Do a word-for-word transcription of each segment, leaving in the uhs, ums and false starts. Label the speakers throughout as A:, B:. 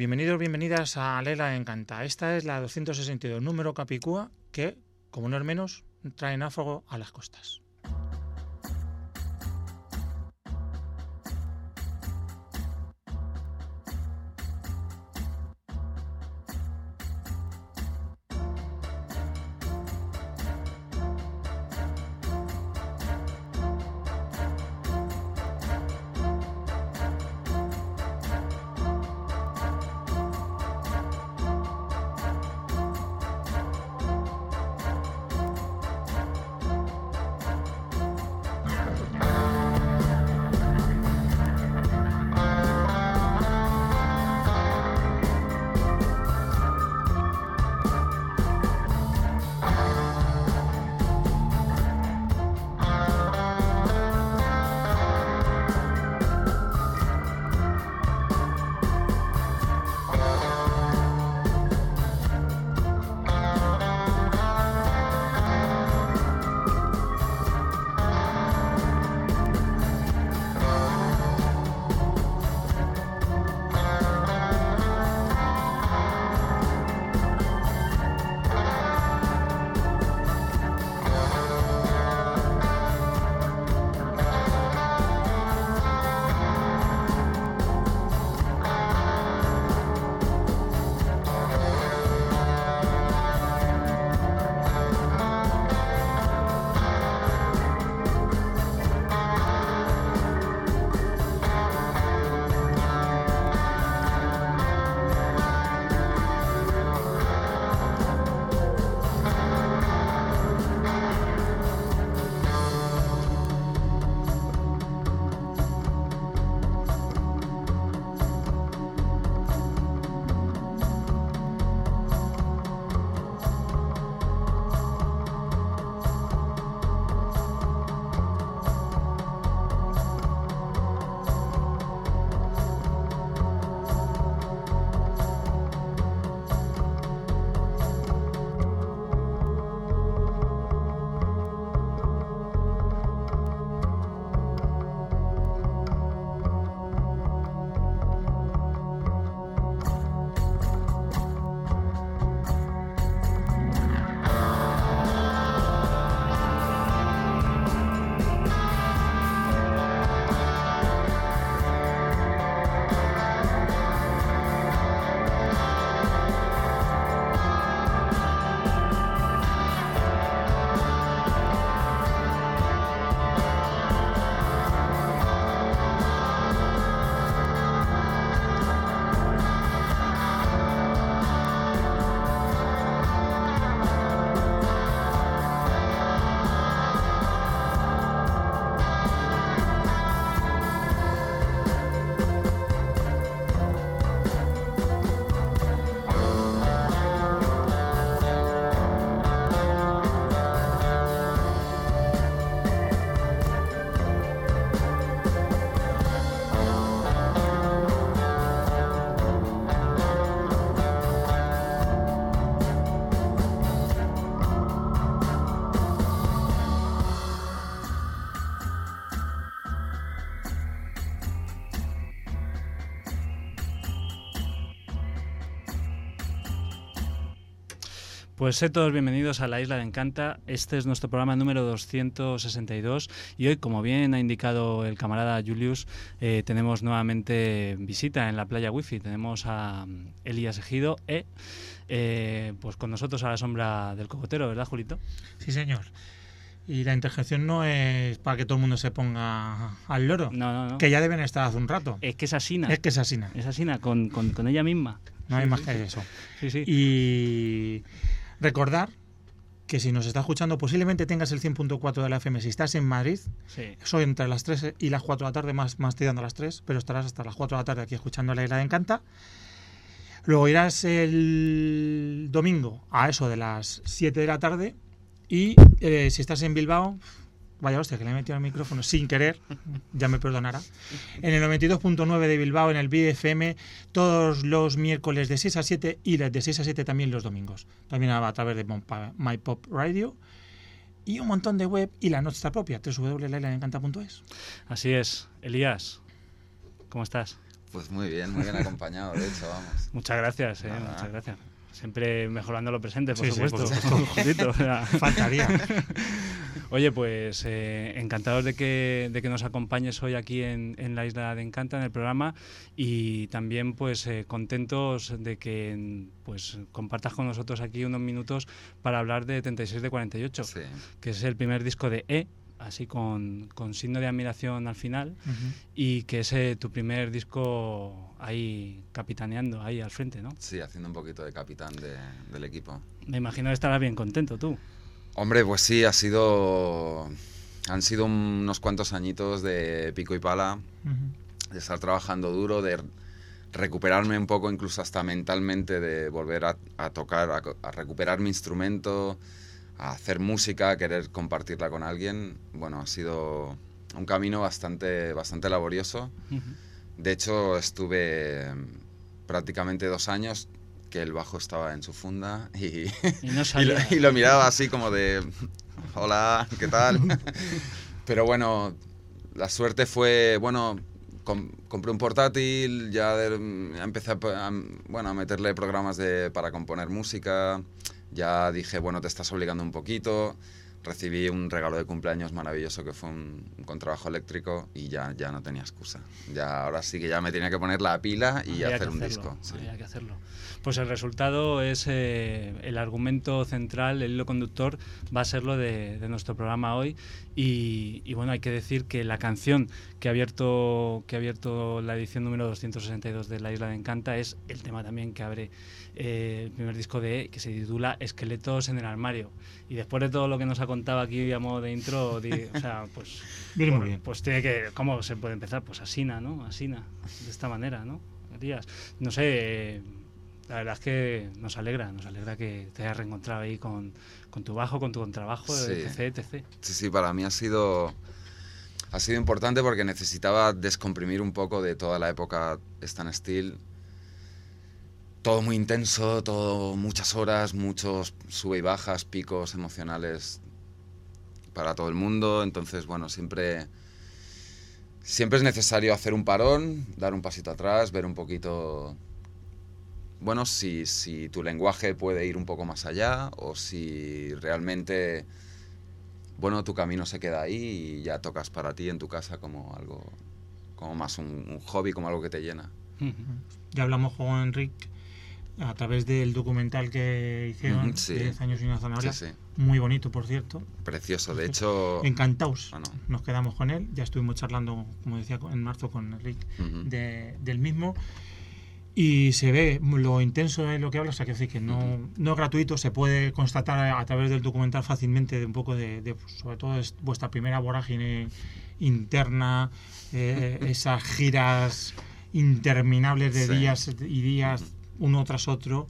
A: Bienvenidos, bienvenidas a Lela Encanta. Esta es la doscientos sesenta y dos, número Capicúa, que, como no es menos, trae náufrago a las costas.
B: Pues sed todos bienvenidos a la Isla de Encanta. Este es nuestro programa número doscientos sesenta y dos y hoy, como bien ha indicado el camarada Julius, eh, tenemos nuevamente visita en la playa Wi-Fi. Tenemos a Elías Ejido e, eh, pues con nosotros a la sombra del cocotero, ¿verdad, Julito?
A: Sí, señor. Y la interjección no es para que todo el mundo se ponga al loro,
B: no, no, no.
A: Que ya deben estar hace un rato.
B: Es que es asina.
A: Es que es asina.
B: Es asina, con, con, con ella misma.
A: No
B: sí,
A: hay más
B: sí,
A: que
B: sí.
A: eso.
B: Sí, sí.
A: Y recordar que si nos está escuchando, posiblemente tengas el cien punto cuatro de la F M si estás en Madrid.
B: Sí.
A: Soy entre las tres y las cuatro de la tarde, más, más tirando a las tres, pero estarás hasta las cuatro de la tarde aquí escuchando la Isla de Encanta. Luego irás el domingo a eso de las siete de la tarde y eh, si estás en Bilbao, vaya hostia, que le he metido al micrófono sin querer, ya me perdonará, en el noventa y dos punto nueve de Bilbao, en el B F M, todos los miércoles de seis a siete y de seis a siete también los domingos. También a través de My Pop Radio y un montón de web y la nuestra propia, doble u doble u doble u punto la isla de encanta punto es.
B: Así es. Elías, ¿cómo estás?
C: Pues muy bien, muy bien acompañado, de hecho, vamos.
B: Muchas gracias, eh,
C: Nada.
B: muchas gracias. Siempre mejorando lo presente, por
A: Sí, sí,
B: supuesto.
A: por supuesto.
B: Jodito, o sea.
A: Faltaría.
B: Oye, pues eh, encantados de que, de que nos acompañes hoy aquí en, en la Isla de Encanta, en el programa, y también pues eh, contentos de que pues compartas con nosotros aquí unos minutos para hablar de treinta y seis de cuarenta y ocho,
C: Sí.
B: que es el primer disco de E, así con, con signo de admiración al final,
A: Ujú.
B: y que es eh, tu primer disco ahí capitaneando, ahí al frente, ¿no?
C: Sí, haciendo un poquito de capitán de, del equipo.
B: Me imagino que estarás bien contento tú.
C: Hombre, pues sí, ha sido... Han sido unos cuantos añitos de pico y pala,
A: Ujú.
C: de estar trabajando duro, de recuperarme un poco, incluso hasta mentalmente, de volver a, a tocar, a, a recuperar mi instrumento, a hacer música, a querer compartirla con alguien. Bueno, ha sido un camino bastante, bastante laborioso.
B: Uh-huh.
C: De hecho, estuve prácticamente dos años que el bajo estaba en su funda y,
B: y, no
C: y, lo, y lo miraba así como de, hola, ¿qué tal? Pero bueno, la suerte fue, bueno, com, compré un portátil, ya de, empecé a, a, bueno, a meterle programas de, para componer música, ya dije, bueno, te estás obligando un poquito. Recibí un regalo de cumpleaños maravilloso que fue un, un contrabajo eléctrico y ya, ya no tenía excusa. Ya, ahora sí que ya me tenía que poner la pila y
B: había
C: hacer un
B: hacerlo,
C: disco. Sí.
B: Había que hacerlo. Pues el resultado es eh, el argumento central, el hilo conductor va a ser lo de, de nuestro programa hoy. Y, y bueno, hay que decir que la canción que ha abierto, que ha abierto la edición número doscientos sesenta y dos de La Isla de Encanta es el tema también que abre eh, el primer disco de E, que se titula Esqueletos en el armario. Y después de todo lo que nos ha contado aquí a modo de intro, di, o sea, pues,
A: Viene
B: pues,
A: muy bien.
B: pues tiene que, ¿cómo se puede empezar? Pues asina, ¿no? Asina, de esta manera, ¿no? Días. No sé, eh, la verdad es que nos alegra, nos alegra que te hayas reencontrado ahí con, con tu bajo, con tu contrabajo,
C: Sí.
B: etc, etcétera.
C: Sí, sí, para mí ha sido, ha sido importante porque necesitaba descomprimir un poco de toda la época Stan Steel. Todo muy intenso, todo muchas horas, muchos sube y bajas, picos emocionales para todo el mundo. Entonces, bueno, siempre, siempre es necesario hacer un parón, dar un pasito atrás, ver un poquito, bueno, si, si tu lenguaje puede ir un poco más allá o si realmente, bueno, tu camino se queda ahí y ya tocas para ti en tu casa como algo, como más un, un hobby, como algo que te llena.
B: Uh-huh.
A: Ya hablamos con Enrique a través del documental que hicieron,
C: uh-huh, sí.
A: diez años y una zanahoria.
C: Sí, sí.
A: Muy bonito, por cierto.
C: Precioso, de hecho...
A: Encantados.
C: Bueno.
A: Nos quedamos con él. Ya estuvimos charlando, como decía, en marzo con Enrique, uh-huh. de, del mismo. Y se ve lo intenso de lo que habla, o sea, que, que no, uh-huh. no es gratuito, se puede constatar a, a través del documental fácilmente de un poco de, de sobre todo, es vuestra primera vorágine interna, eh, esas giras interminables de sí. días y días, uh-huh. uno tras otro.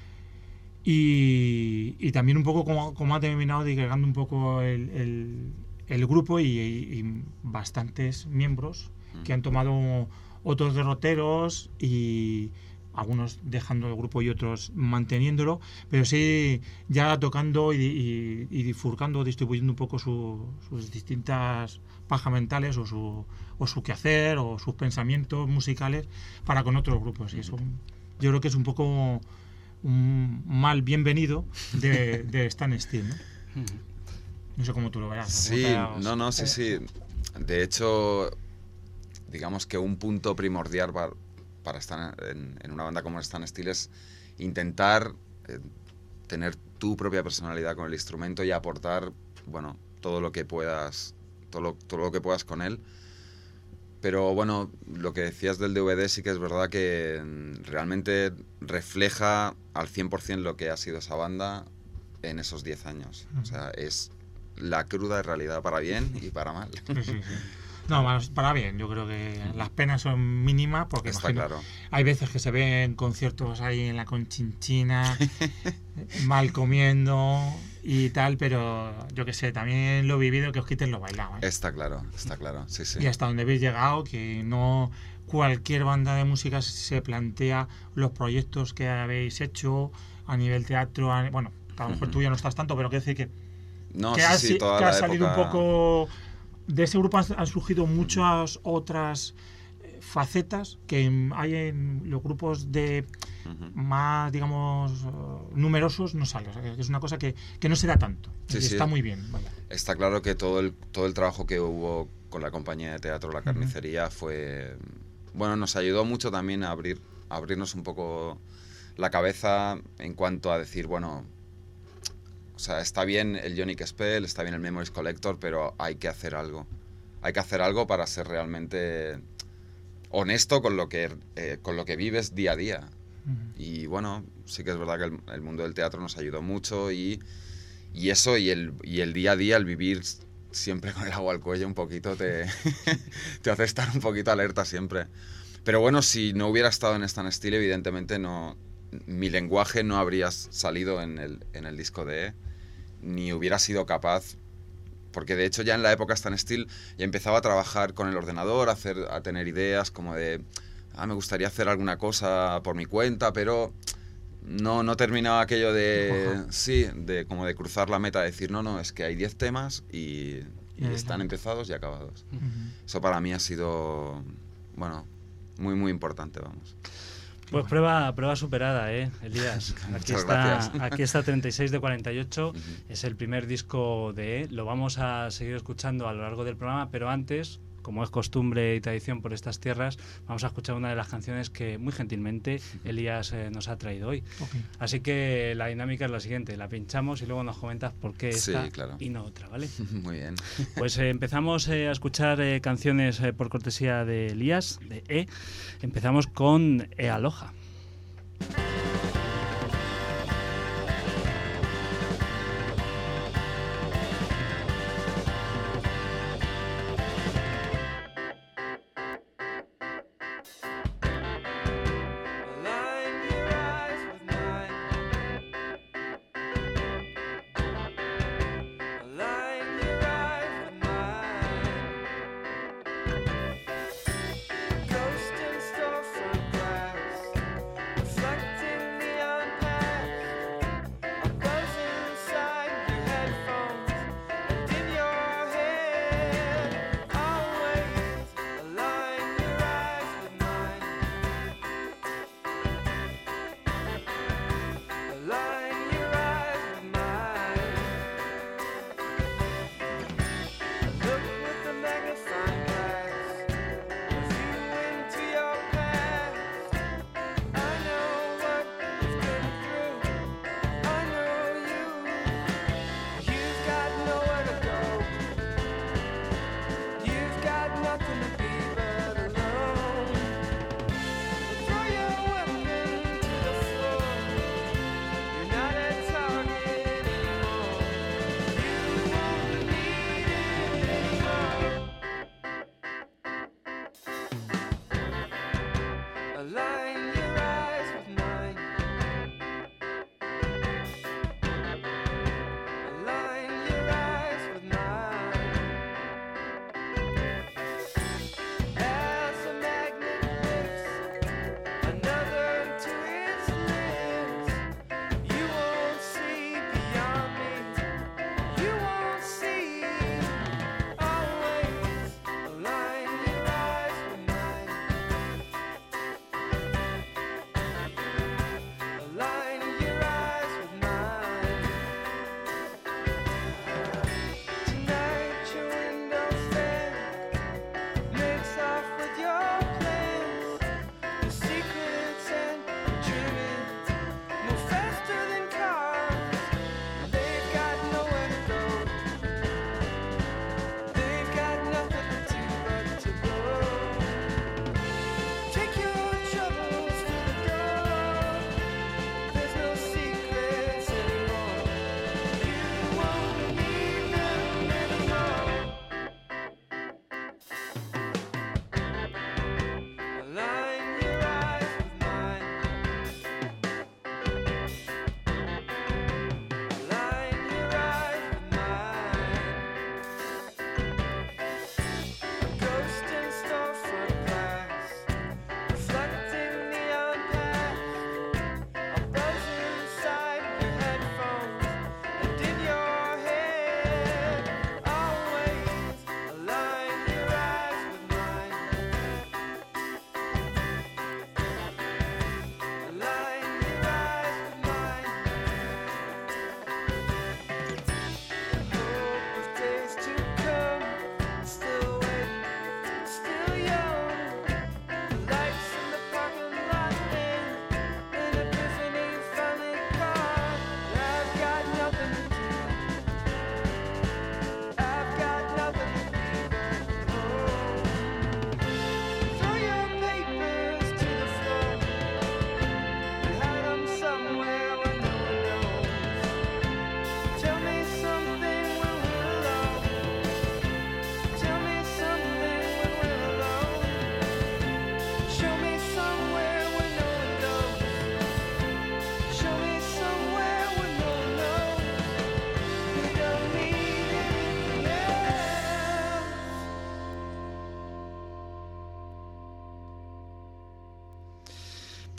A: Y, y también un poco como, como ha terminado digregando un poco el, el, el grupo y, y bastantes miembros uh-huh. que han tomado otros derroteros y algunos dejando el grupo y otros manteniéndolo, pero sí ya tocando y, y, y difurcando, distribuyendo un poco su, sus distintas pajas mentales o su, o su quehacer o sus pensamientos musicales para con otros grupos. Y eso yo creo que es un poco un mal bienvenido de, de Stan Steel, ¿no? No sé cómo tú lo verás.
C: Sí, no, no, sí, sí. De hecho, digamos que un punto primordial para, para estar en, en una banda como Stan Steel es intentar eh, tener tu propia personalidad con el instrumento y aportar, bueno, todo lo que puedas, todo lo, todo lo que puedas con él. Pero bueno, lo que decías del D V D sí que es verdad que realmente refleja al cien por ciento lo que ha sido esa banda en esos diez años. O sea, es la cruda realidad para bien y para mal.
A: Sí, sí, sí. No, para bien, yo creo que las penas son mínimas porque
C: está
A: imagino,
C: claro.
A: Hay veces que se ven conciertos ahí en la Conchinchina, mal comiendo y tal, pero yo que sé, también lo he vivido, que os quiten lo bailado, ¿eh?
C: Está claro, está claro, sí, sí.
A: Y hasta donde habéis llegado, que no cualquier banda de música se plantea los proyectos que habéis hecho a nivel teatro, a, bueno, a lo mejor uh-huh. tú ya no estás tanto, pero quiero decir que,
C: no,
A: que
C: sí,
A: ha,
C: sí, toda
A: que
C: la
A: ha salido
C: época...
A: un poco... De ese grupo han, han surgido muchas otras facetas que hay en los grupos de uh-huh. más, digamos, numerosos, no sale. O sea, que es una cosa que, que no se da tanto. Sí, y sí, está muy bien. Vaya.
C: Está claro que todo el, todo el trabajo que hubo con la compañía de teatro La Carnicería uh-huh. fue... Bueno, nos ayudó mucho también a, abrir, a abrirnos un poco la cabeza en cuanto a decir, bueno... O sea, está bien el Ionic Spell, está bien el Memories Collector, pero hay que hacer algo. Hay que hacer algo para ser realmente honesto con lo que, eh, con lo que vives día a día. Uh-huh. Y bueno, sí que es verdad que el, el mundo del teatro nos ayudó mucho y, y eso y el, y el día a día, el vivir siempre con el agua al cuello un poquito, te, te hace estar un poquito alerta siempre. Pero bueno, si no hubiera estado en Stan Steel, evidentemente no, mi lenguaje no habría salido en el, en el disco de E, ni hubiera sido capaz... Porque de hecho ya en la época Stan Steel ya empezaba a trabajar con el ordenador, a, hacer, a tener ideas como de, ah, me gustaría hacer alguna cosa por mi cuenta, pero no, no terminaba aquello de, uh-huh. sí, de como de cruzar la meta, de decir, no, no, es que hay diez temas y, y uh-huh. están empezados y acabados. Uh-huh. Eso para mí ha sido, bueno, muy, muy importante, vamos.
B: Pues prueba, prueba superada, ¿eh, Elías? Aquí está, aquí está treinta y seis de cuarenta y ocho, uh-huh. es el primer disco de E, lo vamos a seguir escuchando a lo largo del programa, pero antes, como es costumbre y tradición por estas tierras, vamos a escuchar una de las canciones que muy gentilmente Elías eh, nos ha traído hoy. Okay. Así que la dinámica es la siguiente, la pinchamos y luego nos comentas por qué esta
C: sí, claro.
B: y no otra, ¿vale?
C: Muy bien.
B: Pues eh, empezamos eh, a escuchar eh, canciones eh, por cortesía de Elías, de E. Empezamos con E Aloha.
D: Ghost in storefront glass.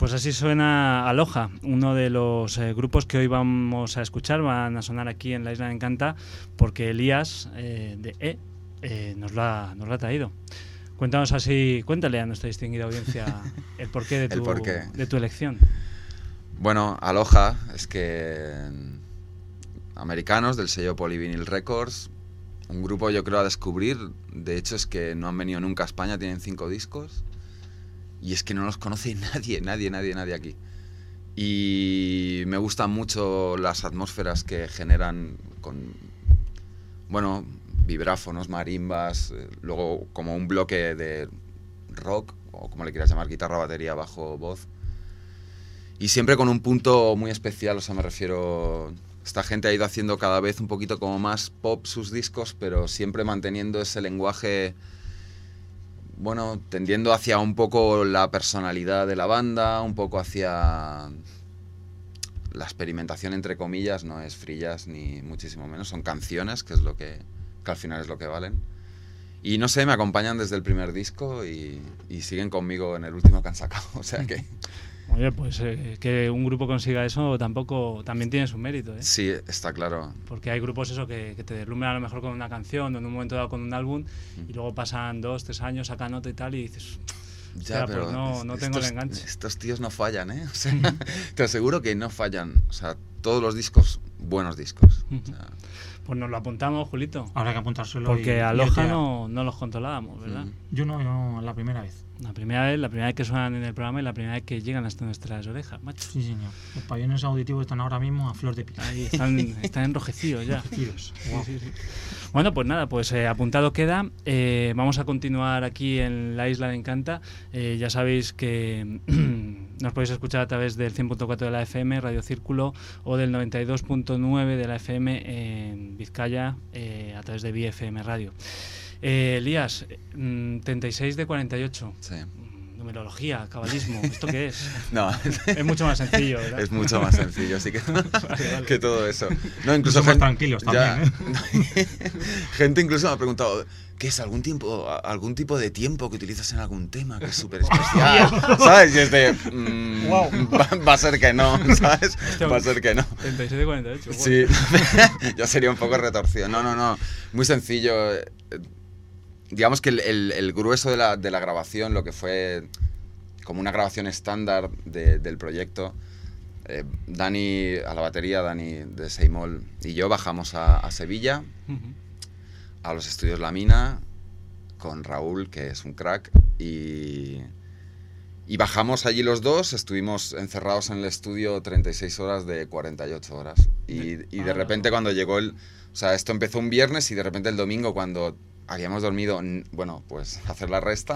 B: Pues así suena Aloha, uno de los eh, grupos que hoy vamos a escuchar, van a sonar aquí en la Isla de Encanta, porque Elías eh, de E eh, nos, lo ha, nos lo ha traído. Cuéntanos así, cuéntale a nuestra distinguida audiencia el porqué de tu,
C: El porqué.
B: de tu elección.
C: Bueno, Aloha es que americanos del sello Polyvinyl Records, un grupo yo creo a descubrir, de hecho es que no han venido nunca a España, tienen cinco discos. Y es que no los conoce nadie, nadie, nadie, nadie aquí. Y me gustan mucho las atmósferas que generan con, bueno, vibráfonos, marimbas, eh, luego como un bloque de rock, o como le quieras llamar, guitarra, batería, bajo, voz. Y siempre con un punto muy especial, o sea, me refiero... Esta gente ha ido haciendo cada vez un poquito como más pop sus discos, pero siempre manteniendo ese lenguaje... Bueno, tendiendo hacia un poco la personalidad de la banda, un poco hacia la experimentación, entre comillas, no es free jazz ni muchísimo menos, son canciones, que es lo que, que al final es lo que valen. Y no sé, me acompañan desde el primer disco y, y siguen conmigo en el último que han sacado, o sea que...
B: Oye, pues eh, que un grupo consiga eso tampoco también tiene su mérito, ¿eh?
C: Sí, está claro.
B: Porque hay grupos eso que, que te deslumbran a lo mejor con una canción o en un momento dado con un álbum mm. y luego pasan dos, tres años, sacan nota y tal y dices...
C: Ya, pero
B: pues no, no tengo
C: estos,
B: el enganche.
C: Estos tíos no fallan, ¿eh? O sea, te aseguro que no fallan. O sea, todos los discos, buenos discos. O sea,
B: pues nos lo apuntamos, Julito.
A: Habrá que apuntárselo.
B: Porque
A: y,
B: Aloha
A: y
B: no, no los controlábamos, ¿verdad?
A: Yo no, yo la primera vez.
B: La primera vez, la primera vez que suenan en el programa y la primera vez que llegan hasta nuestras orejas, macho.
A: Sí, señor. Los pabellones auditivos están ahora mismo a flor de piel.
B: Ahí están, están enrojecidos ya.
A: Enrojecidos.
B: Wow. Sí, sí, sí. Bueno, pues nada, pues eh, apuntado queda. Eh, vamos a continuar aquí en la Isla de Encanta. Eh, ya sabéis que nos podéis escuchar a través del cien punto cuatro de la F M, Radio Círculo, o del noventa y dos punto nueve de la F M en Vizcaya, eh, a través de B F M Radio. Eh, Elías, treinta y seis de cuarenta y ocho.
C: Sí.
B: Numerología, cabalismo, ¿esto qué es?
C: No.
B: Es mucho más sencillo, ¿verdad?
C: Es mucho más sencillo, así que, vale, vale. que todo eso. No, incluso
A: somos
C: gente,
A: tranquilos también,
C: ya, ¿eh? Gente incluso me ha preguntado, ¿qué es algún tiempo, algún tipo de tiempo que utilizas en algún tema que es súper especial? ¿Sabes? Y es de, mmm, wow. va, va a ser que no, ¿sabes? Va a ser que no.
B: treinta y siete cuarenta y ocho. Wow.
C: Sí, ya sería un poco retorcido. No, no, no, muy sencillo. Digamos que el, el, el grueso de la, de la grabación, lo que fue como una grabación estándar de, del proyecto, eh, Dani a la batería, Dani de Seimol y yo bajamos a, a Sevilla, uh-huh. a los estudios La Mina, con Raúl, que es un crack, y, y bajamos allí los dos, estuvimos encerrados en el estudio treinta y seis horas de cuarenta y ocho horas. Y, y de repente cuando llegó el... O sea, esto empezó un viernes y de repente el domingo cuando... habíamos dormido, bueno, pues hacer la resta.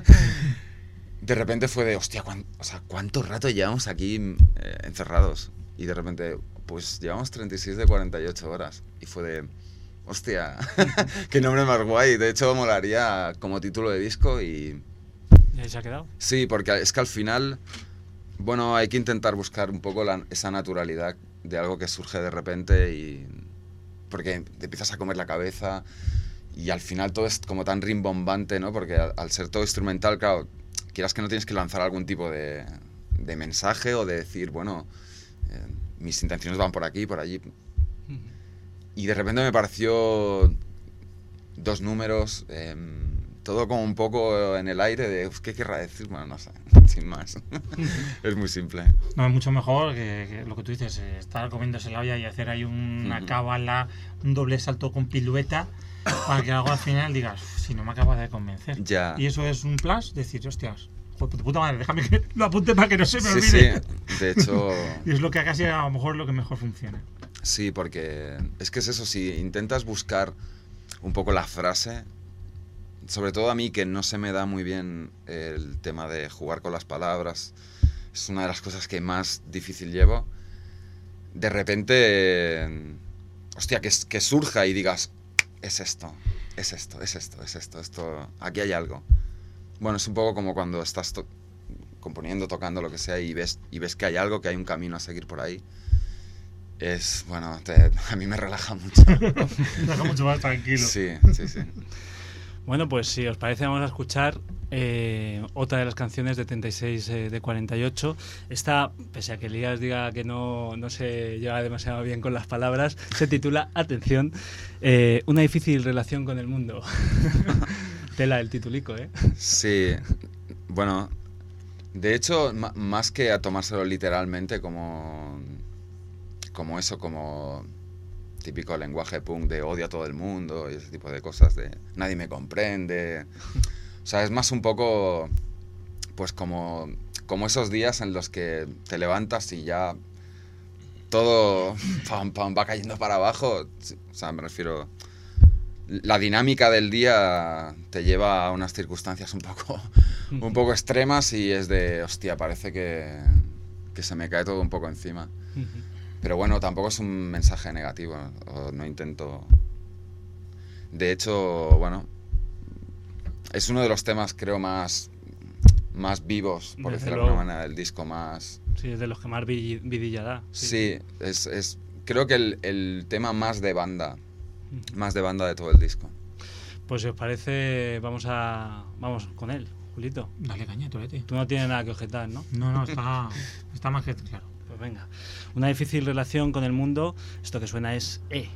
C: De repente fue de, hostia, ¿cuán, o sea, ¿cuánto rato llevamos aquí eh, encerrados? Y de repente, pues llevamos treinta y seis de cuarenta y ocho horas. Y fue de, hostia, qué nombre más guay. De hecho, molaría como título de disco y...
B: ¿Y ahí se ha quedado?
C: Sí, porque es que al final, bueno, hay que intentar buscar un poco la, esa naturalidad de algo que surge de repente y... Porque te empiezas a comer la cabeza... Y al final todo es como tan rimbombante, ¿no? Porque al, al ser todo instrumental, claro, quieras que no tienes que lanzar algún tipo de, de mensaje o de decir, bueno, eh, mis intenciones van por aquí, por allí. Uh-huh. Y de repente me pareció dos números, eh, todo como un poco en el aire de, ¿qué querrá decir? Bueno, no sé, sin más. Es muy simple.
A: No, es mucho mejor que, que lo que tú dices, eh, estar comiéndose la olla y hacer ahí una uh-huh. cábala, un doble salto con pilueta, para que algo al final digas, si no me acaba de convencer.
C: Ya.
A: Y eso es un plus, decir, hostias, joder, puta madre, déjame que lo apunte para que no se me
C: sí,
A: olvide.
C: Sí, de hecho...
A: Y es lo que casi a lo mejor lo que mejor funciona.
C: Sí, porque es que es eso, si intentas buscar un poco la frase, sobre todo a mí que no se me da muy bien el tema de jugar con las palabras, es una de las cosas que más difícil llevo, de repente, hostia, que, que surja y digas, es esto, es esto, es esto, es esto, esto, aquí hay algo. Bueno, es un poco como cuando estás to- componiendo, tocando, lo que sea, y ves, y ves que hay algo, que hay un camino a seguir por ahí. Es, bueno, te, a mí me relaja mucho.
A: Me deja mucho más tranquilo.
C: Sí, sí, sí.
B: Bueno, pues si os parece vamos a escuchar Eh, otra de las canciones de treinta y seis eh, de cuarenta y ocho. Esta, pese a que Elías diga que no, no se lleva demasiado bien con las palabras, se titula, atención, eh, Una difícil relación con el mundo. Tela el titulico, ¿eh?
C: Sí, bueno, de hecho, m- más que a tomárselo literalmente como, como eso, como típico lenguaje punk de odio a todo el mundo y ese tipo de cosas, de nadie me comprende. O sea, es más un poco, pues como, como esos días en los que te levantas y ya todo pam, pam, va cayendo para abajo. O sea, me refiero, la dinámica del día te lleva a unas circunstancias un poco, un poco extremas y es de, hostia, parece que, que se me cae todo un poco encima. Pero bueno, tampoco es un mensaje negativo, o no intento... De hecho, bueno, es uno de los temas, creo, más, más vivos, por
B: Desde
C: decirlo de
B: luego.
C: alguna manera, del disco más...
B: Sí, es de los que más vi- vidilla da.
C: Sí, es, es creo que el, el tema más de banda, más de banda de todo el disco.
B: Pues si os parece, vamos a vamos con él, Julito.
A: Dale caña, Torete.
B: Tú no tienes nada que objetar, ¿no?
A: No, no, está, está más que claro.
B: Pues venga. Una difícil relación con el mundo. Esto que suena es E.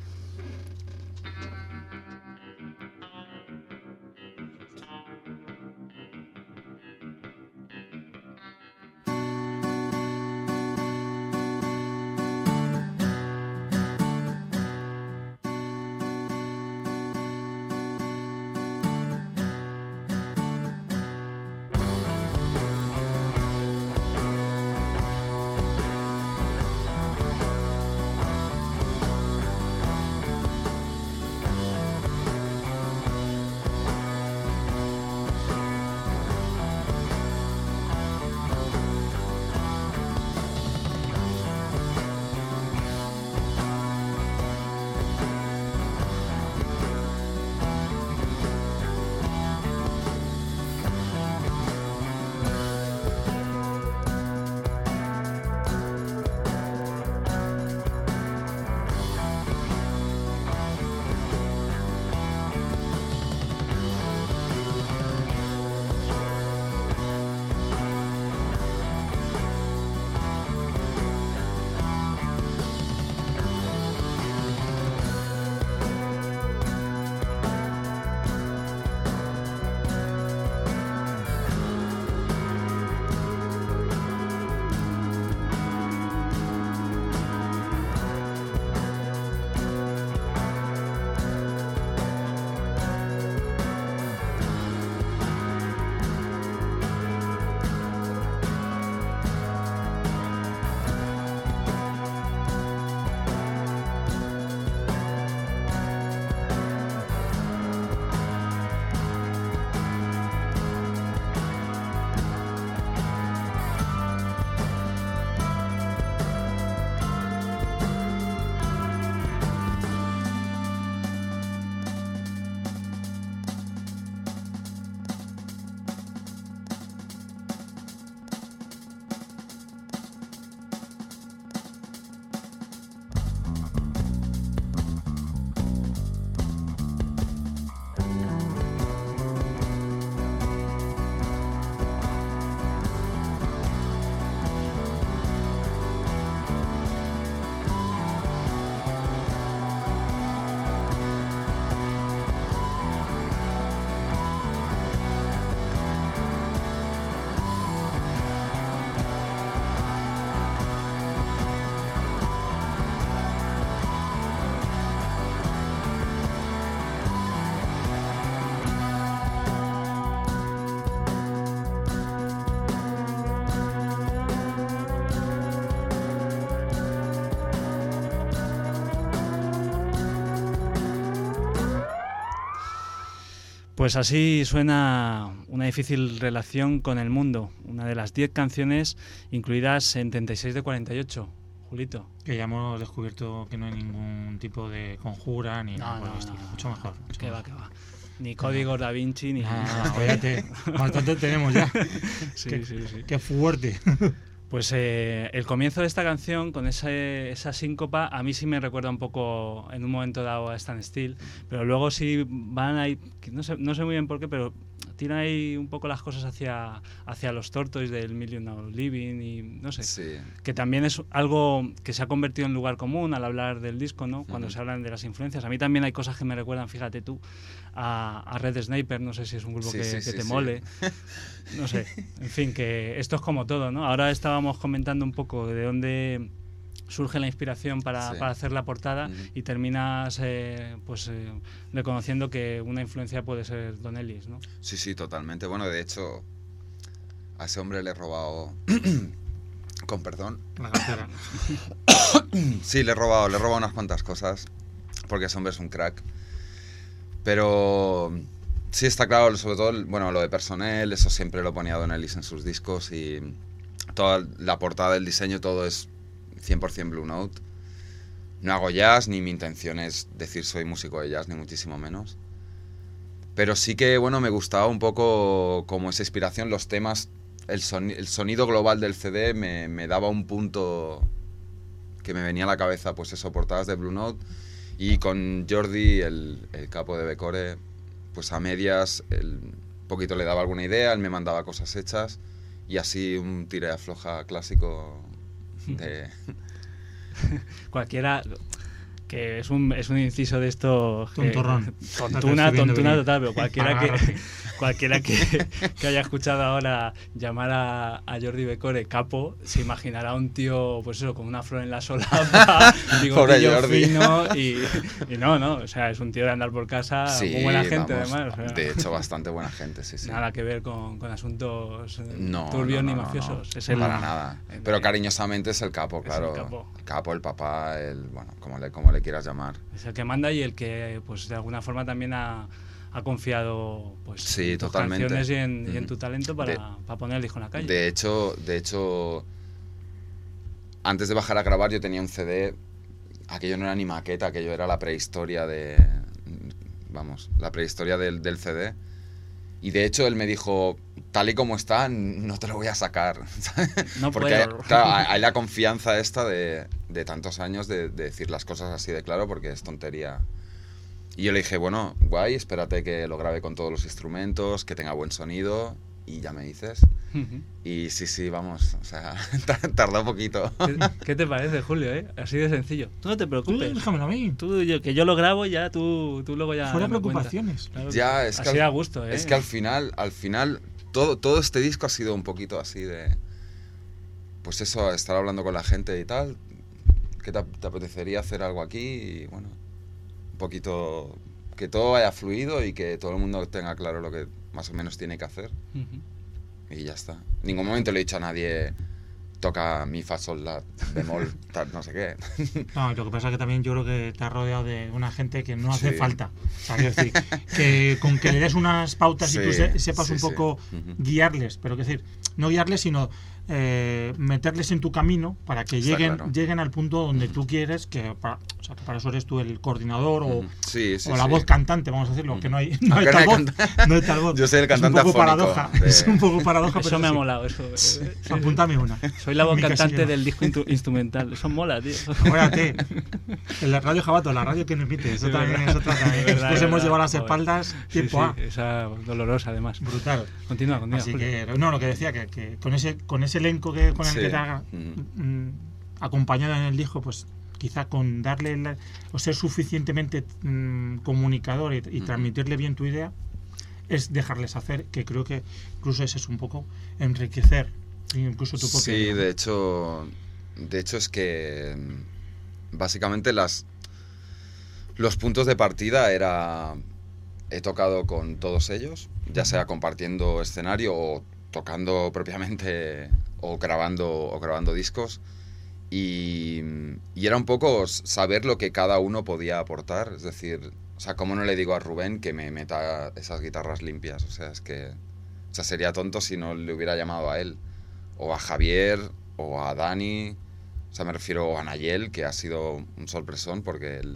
B: Pues así suena Una difícil relación con el mundo, una de las diez canciones incluidas en treinta y seis de cuarenta y ocho. Julito.
A: Que ya hemos descubierto que no hay ningún tipo de conjura ni nada
B: No,
A: por el
B: no,
A: estilo.
B: no,
A: Mucho
B: no,
A: mejor. Mucho
B: que va,
A: mejor.
B: que va. Ni código Da Vinci, ni...
A: Ah, fíjate, bastante tenemos ya.
B: Sí,
A: qué,
B: sí, sí.
A: Qué fuerte.
B: Pues eh, el comienzo de esta canción, con ese, esa síncopa, a mí sí me recuerda un poco en un momento dado a Stan Steele, pero luego sí van ahí, que no sé, no sé muy bien por qué, pero tira ahí un poco las cosas hacia, hacia los Tortoise del Million Dollar Living y no sé,
C: Sí.
B: que también es algo que se ha convertido en lugar común al hablar del disco, ¿no? Cuando
C: Uh-huh.
B: se hablan de las influencias. A mí también hay cosas que me recuerdan, fíjate tú, a, a Red Sniper, no sé si es un grupo
C: Sí,
B: que,
C: sí,
B: que
C: sí,
B: te
C: sí.
B: mole, no sé, en fin, que esto es como todo, ¿no? Ahora estábamos comentando un poco de dónde surge la inspiración para,
C: Sí.
B: para hacer la portada
C: Uh-huh.
B: y terminas eh, pues eh, reconociendo que una influencia puede ser Don Ellis, ¿no?
C: Sí, sí, totalmente. Bueno, de hecho, a ese hombre le he robado... Con perdón.
A: La cartera.
C: Sí, le he robado, le he robado unas cuantas cosas, porque ese hombre es un crack. Pero sí está claro, sobre todo, bueno, lo de Personnel, eso siempre lo ponía Don Ellis en sus discos y toda la portada, el diseño, todo es cien por ciento Blue Note. No hago jazz, ni mi intención es decir soy músico de jazz, ni muchísimo menos. Pero sí que, bueno, me gustaba un poco como esa inspiración, los temas, el, soni el sonido global del C D me, me daba un punto que me venía a la cabeza, pues eso, portadas de Blue Note. Y con Jordi, el, el capo de Becore, pues a medias, el, un poquito le daba alguna idea, él me mandaba cosas hechas y así un tire afloja clásico de...
B: Cualquiera, que es un, es un inciso de esto... que-
A: Tontorrón.
B: Tontuna, tontuna total, pero cualquiera que,
A: Agárrate.
B: cualquiera que, que haya escuchado ahora llamar a, a Jordi Becore capo, se imaginará un tío, pues eso, con una flor en la solapa,
C: Pobre
B: bigotillo
C: Jordi.
B: fino y, y no, no, o sea, es un tío de andar por casa,
C: Sí,
B: muy buena gente
C: vamos,
B: además. O sea,
C: de hecho, bastante buena gente, sí, sí.
B: nada que ver con, con asuntos eh,
C: No,
B: turbios
C: no,
B: ni
C: no, no,
B: mafiosos.
C: no,
B: Es el,
C: para nada.
B: el-
C: Pero cariñosamente es el capo,
B: es el
C: claro.
B: capo.
C: El capo, el papá, el, bueno, como le, como le quieras llamar.
B: Es el que manda y el que, pues de alguna forma también ha, ha confiado pues,
C: Sí,
B: en tus
C: totalmente.
B: canciones y en, y en
C: Ujú.
B: tu talento para,
C: De-
B: para poner el disco en la calle.
C: De hecho, de hecho, antes de bajar a grabar yo tenía un C D, aquello no era ni maqueta, aquello era la prehistoria de, vamos, la prehistoria del, del C D. Y de hecho él me dijo, tal y como está, no te lo voy a sacar.
B: No
C: Porque
B: puedo.
C: claro, hay hay la confianza esta de, de tantos años de, de decir las cosas así de claro porque es tontería. Y yo le dije, bueno, guay, espérate que lo grabe con todos los instrumentos, que tenga buen sonido y ya me dices.
B: Ujú.
C: Y sí, sí, vamos, o sea, tardó un poquito.
B: ¿Qué, qué te parece, Julio? Eh? Así de sencillo. Tú no te
A: Tú
B: preocupes.
A: déjamelo a mí.
B: Tú, yo, que yo lo grabo y ya tú, tú luego ya...
A: Fuera
B: me cuentas.
A: preocupaciones.
B: Claro,
C: Ya, es que
B: así
C: al-
B: a gusto, ¿eh?
C: Es que al final, al final, todo, todo este disco ha sido un poquito así de... Pues eso, estar hablando con la gente y tal. ¿Qué te, te apetecería hacer algo aquí? Y bueno, un poquito... Que todo vaya fluido y que todo el mundo tenga claro lo que más o menos tiene que hacer.
B: Ujú.
C: Y ya está. En ningún momento le he dicho a nadie, toca mi, fa, sol, la, bemol, tal, no sé qué.
A: No, lo que pasa es que también yo creo que te has rodeado de una gente que no hace
C: Sí.
A: falta. O sea, quiero decir, que con que le des unas pautas y
C: Sí,
A: tú se- sepas
C: sí,
A: un
C: sí.
A: poco
C: Ujú.
A: guiarles, pero quiero decir, no guiarles, sino eh, meterles en tu camino para que
C: Está
A: lleguen,
C: claro.
A: lleguen al punto donde tú quieres, que para, o sea, que para eso eres tú el coordinador o,
C: Ujú. Sí, sí,
A: o la
C: sí.
A: voz cantante, vamos a decirlo, que no hay, no hay
C: Aunque no
A: tal
C: hay
A: voz.
C: canta-
A: No hay tal voz.
C: Yo soy el cantante
A: Es un poco
C: afónico
A: paradoja.
C: de-
A: Es un poco paradoja, pero
B: Eso me ha
A: sí.
B: molado. Eso, eh,
A: Apúntame una.
B: Soy la voz
A: Mi
B: cantante
A: casillero.
B: del disco intu- instrumental. Eso mola, tío.
A: Acuérdate, en la radio Jabato, la radio que no emite, eso
B: Es
A: también
B: verdad.
A: es otra también.
B: Es verdad,
A: Nos
B: es
A: hemos
B: verdad.
A: llevado a las
B: Joder.
A: espaldas
B: Sí,
A: tiempo
B: sí,
A: A.
B: esa dolorosa además.
A: Brutal.
B: Continúa, continúa.
A: Así
B: Julio.
A: que, no, lo que decía, que, que con ese con ese elenco que con el
C: Sí.
A: que te haga
C: Ujú.
A: mm, acompañado en el disco, pues quizá con darle la- o ser suficientemente mm, comunicador y, y
C: Ujú.
A: transmitirle bien tu idea, es dejarles hacer, que creo que incluso ese es un poco enriquecer incluso tu propia
C: Sí,
A: idea.
C: de hecho, de hecho es que mm, básicamente las los puntos de partida era he tocado con todos ellos, ya sea compartiendo escenario o tocando propiamente o grabando o grabando discos y, y era un poco saber lo que cada uno podía aportar, es decir, o sea, cómo no le digo a Rubén que me meta esas guitarras limpias, o sea, es que o sea, sería tonto si no le hubiera llamado a él o a Javier o a Dani, o sea, me refiero a Nayel, que ha sido un sorpresón porque él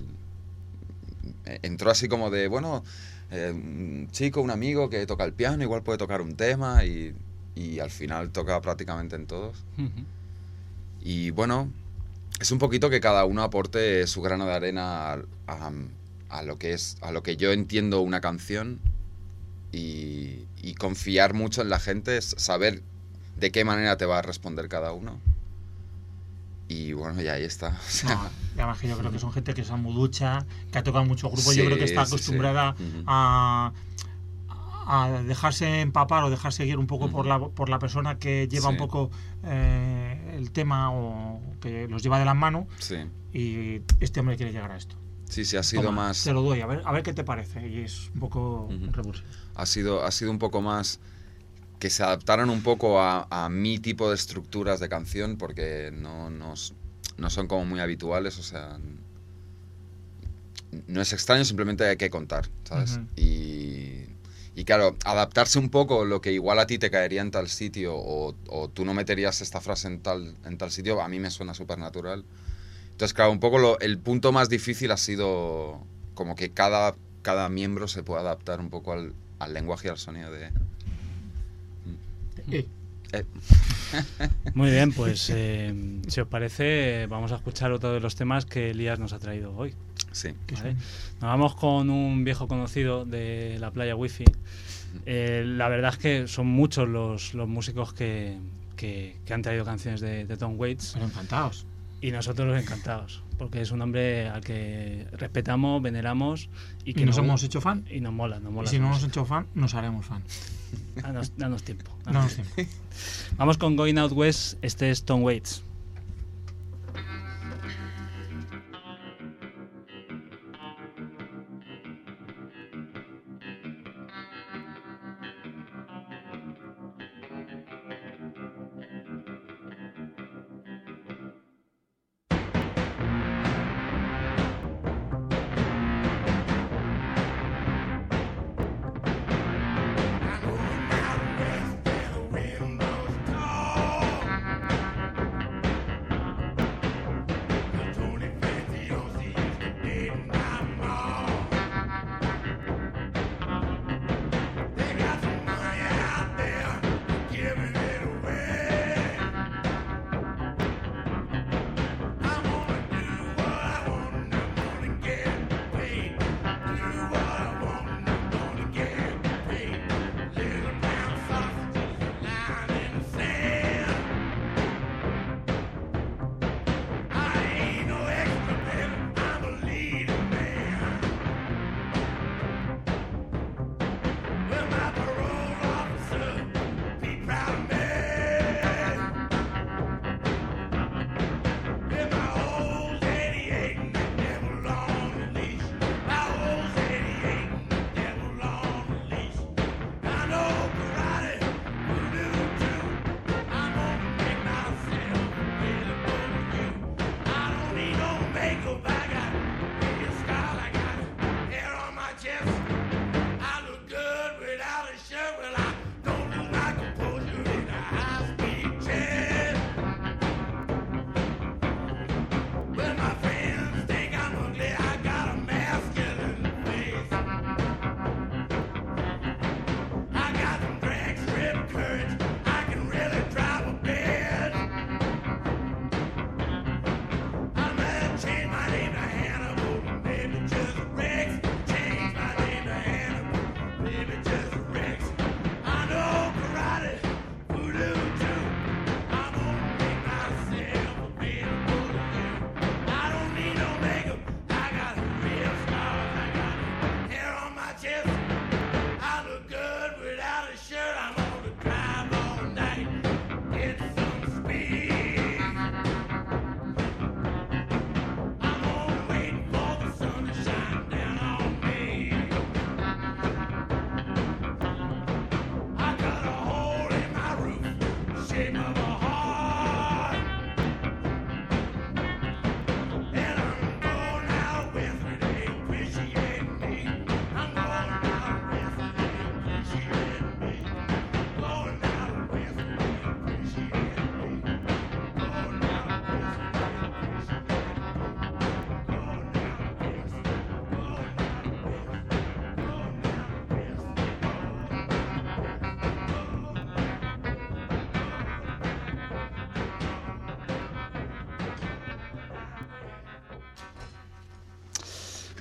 C: entró así como de, bueno, eh, un chico, un amigo que toca el piano, igual puede tocar un tema y, y al final toca prácticamente en todos.
B: Ujú.
C: Y bueno, es un poquito que cada uno aporte su grano de arena a, a, a lo que es, a lo que yo entiendo una canción y, y confiar mucho en la gente, saber de qué manera te va a responder cada uno. Y bueno, y ahí está. O sea,
A: no, además que yo creo que son gente que es muy ducha, que ha tocado mucho grupo,
C: sí,
A: yo creo que está
C: sí,
A: acostumbrada
C: sí. Uh-huh.
A: a, a dejarse empapar o dejarse guiar un poco uh-huh. por la por la persona que lleva sí. un poco eh, el tema o que los lleva de las manos.
C: Sí.
A: Y este hombre quiere llegar a esto.
C: Sí, sí, ha sido
A: Toma,
C: más...
A: Te lo doy, a ver, a ver qué te parece. Y es un poco uh-huh. revulsivo.
C: Ha sido, ha sido un poco más... que se adaptaran un poco a, a mi tipo de estructuras de canción, porque no, no, no son como muy habituales, o sea, no es extraño, simplemente hay que contar, ¿sabes? Uh-huh. Y, y claro, adaptarse un poco lo que igual a ti te caería en tal sitio, o, o tú no meterías esta frase en tal, en tal sitio, a mí me suena súper natural. Entonces, claro, un poco lo, el punto más difícil ha sido como que cada, cada miembro se pueda adaptar un poco al, al lenguaje y al sonido de...
A: Eh.
C: Eh.
B: Muy bien, pues eh, si os parece vamos a escuchar otro de los temas que Elías nos ha traído hoy.
C: Sí.
B: ¿Vale? Nos vamos con un viejo conocido de la playa Wi-Fi. Eh, la verdad es que son muchos los, los músicos que, que, que han traído canciones de, de Tom Waits.
A: Pero encantados.
B: Y nosotros encantados, porque es un hombre al que respetamos, veneramos y que
A: ¿Y nos
B: no,
A: hemos hecho fan.
B: Y nos mola, nos mola.
A: Y si no nos hemos hecho fan, nos haremos fan.
B: Danos, danos tiempo.
A: Danos tiempo.
B: Vamos con Going Out West, este es Tom Waits.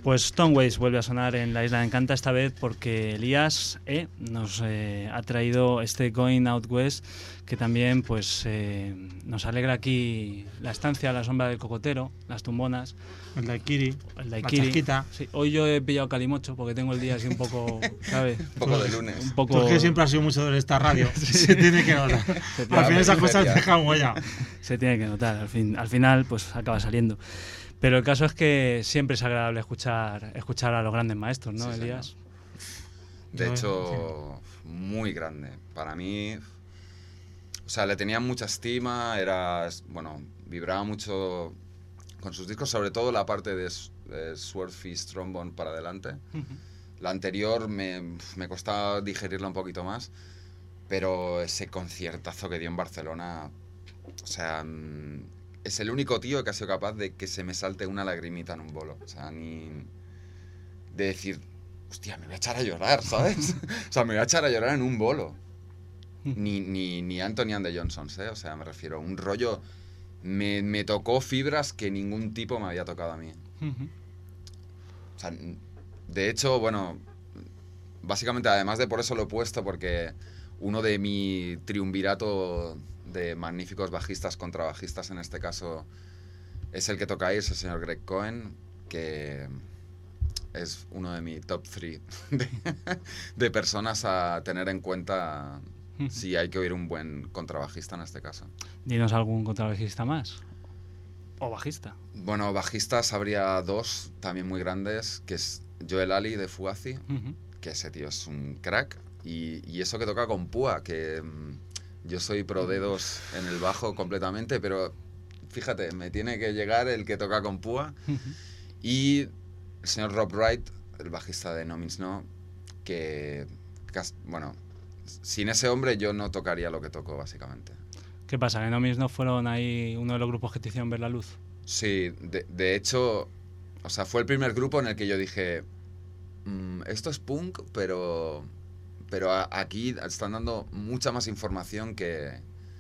B: Pues Stoneways vuelve a sonar en la Isla de Encanta, esta vez porque Elías eh, nos eh, ha traído este Going Out West, que también pues eh, nos alegra aquí la estancia a la sombra del cocotero, las tumbonas.
A: El daiquiri,
B: el
A: la
B: daiquiri.
A: chasquita.
B: Sí, hoy yo he pillado calimocho porque tengo el día así un poco, ¿sabes?
C: Un poco de lunes.
B: Un poco...
A: Porque siempre ha sido mucho de esta radio. Sí. Se tiene que notar.
B: Se
A: Al final esas cosas dejan huella.
B: Se tiene que notar. Al, fin, al final pues acaba saliendo. Pero el caso es que siempre es agradable escuchar escuchar a los grandes maestros, ¿no, sí, Elías?
C: Señor. De hecho, muy grande. Para mí, o sea, le tenía mucha estima, era, bueno, vibraba mucho con sus discos, sobre todo la parte de, de Swordfish Trombone para adelante. Uh-huh. La anterior me, me costaba digerirla un poquito más, pero ese conciertazo que dio en Barcelona, o sea, es el único tío que ha sido capaz de que se me salte una lagrimita en un bolo. O sea, ni de decir, hostia, me voy a echar a llorar, ¿sabes? O sea, me voy a echar a llorar en un bolo. Ni, ni, ni Anthony and the Johnsons, ¿eh? O sea, me refiero a un rollo... Me, me tocó fibras que ningún tipo me había tocado a mí. Uh-huh. O sea, de hecho, bueno, básicamente, además de por eso lo he puesto, porque uno de mi triunvirato de magníficos bajistas, contrabajistas en este caso, es el que toca ahí, es el señor Greg Cohen, que es uno de mi top three de, de personas a tener en cuenta si hay que oír un buen contrabajista en este caso.
B: Dinos algún contrabajista más. ¿O bajista?
C: Bueno, bajistas habría dos también muy grandes, que es Joel Ali de Fugazi, uh-huh. que ese tío es un crack, y, y eso que toca con púa, que um, yo soy pro dedos en el bajo completamente, pero fíjate, me tiene que llegar el que toca con púa. Uh-huh. Y el señor Rob Wright, el bajista de No Means No, que, bueno, sin ese hombre yo no tocaría lo que toco, básicamente.
B: ¿Qué pasa? ¿Que No Means No fueron ahí uno de los grupos que te hicieron ver la luz?
C: Sí, de, de hecho, o sea, fue el primer grupo en el que yo dije, mmm, esto es punk, pero, pero a, aquí están dando mucha más información que,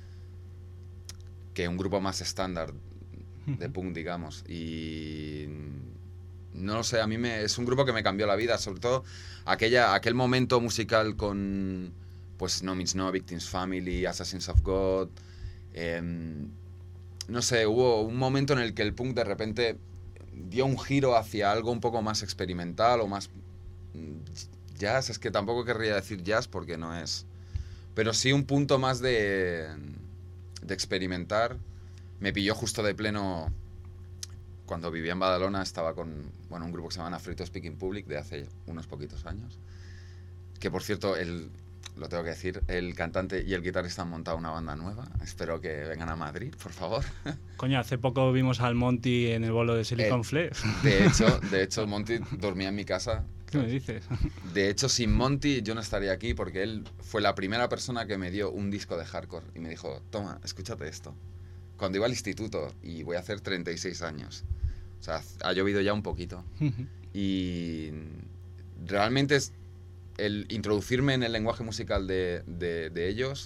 C: que un grupo más estándar de punk, digamos. Y no lo sé, a mí me, es un grupo que me cambió la vida, sobre todo aquella, aquel momento musical con, pues, No Means No, Victims Family, Assassins of God. Eh, no sé, hubo un momento en el que el punk de repente dio un giro hacia algo un poco más experimental o más jazz. Es que tampoco querría decir jazz porque no es, pero sí un punto más de, de experimentar. Me pilló justo de pleno cuando vivía en Badalona, estaba con, bueno, un grupo que se llama Free to Speak in Public de hace unos poquitos años, que por cierto, el, lo tengo que decir, el cantante y el guitarrista han montado una banda nueva. Espero que vengan a Madrid, por favor.
B: Coño, hace poco vimos al Monty en el bolo de Silicon eh, Flare.
C: De hecho, de hecho, Monty dormía en mi casa.
B: ¿Qué me dices?
C: De hecho, sin Monty yo no estaría aquí porque él fue la primera persona que me dio un disco de hardcore y me dijo, toma, escúchate esto. Cuando iba al instituto, y voy a hacer treinta y seis años. O sea, ha llovido ya un poquito. Uh-huh. Y realmente es el introducirme en el lenguaje musical de, de, de ellos,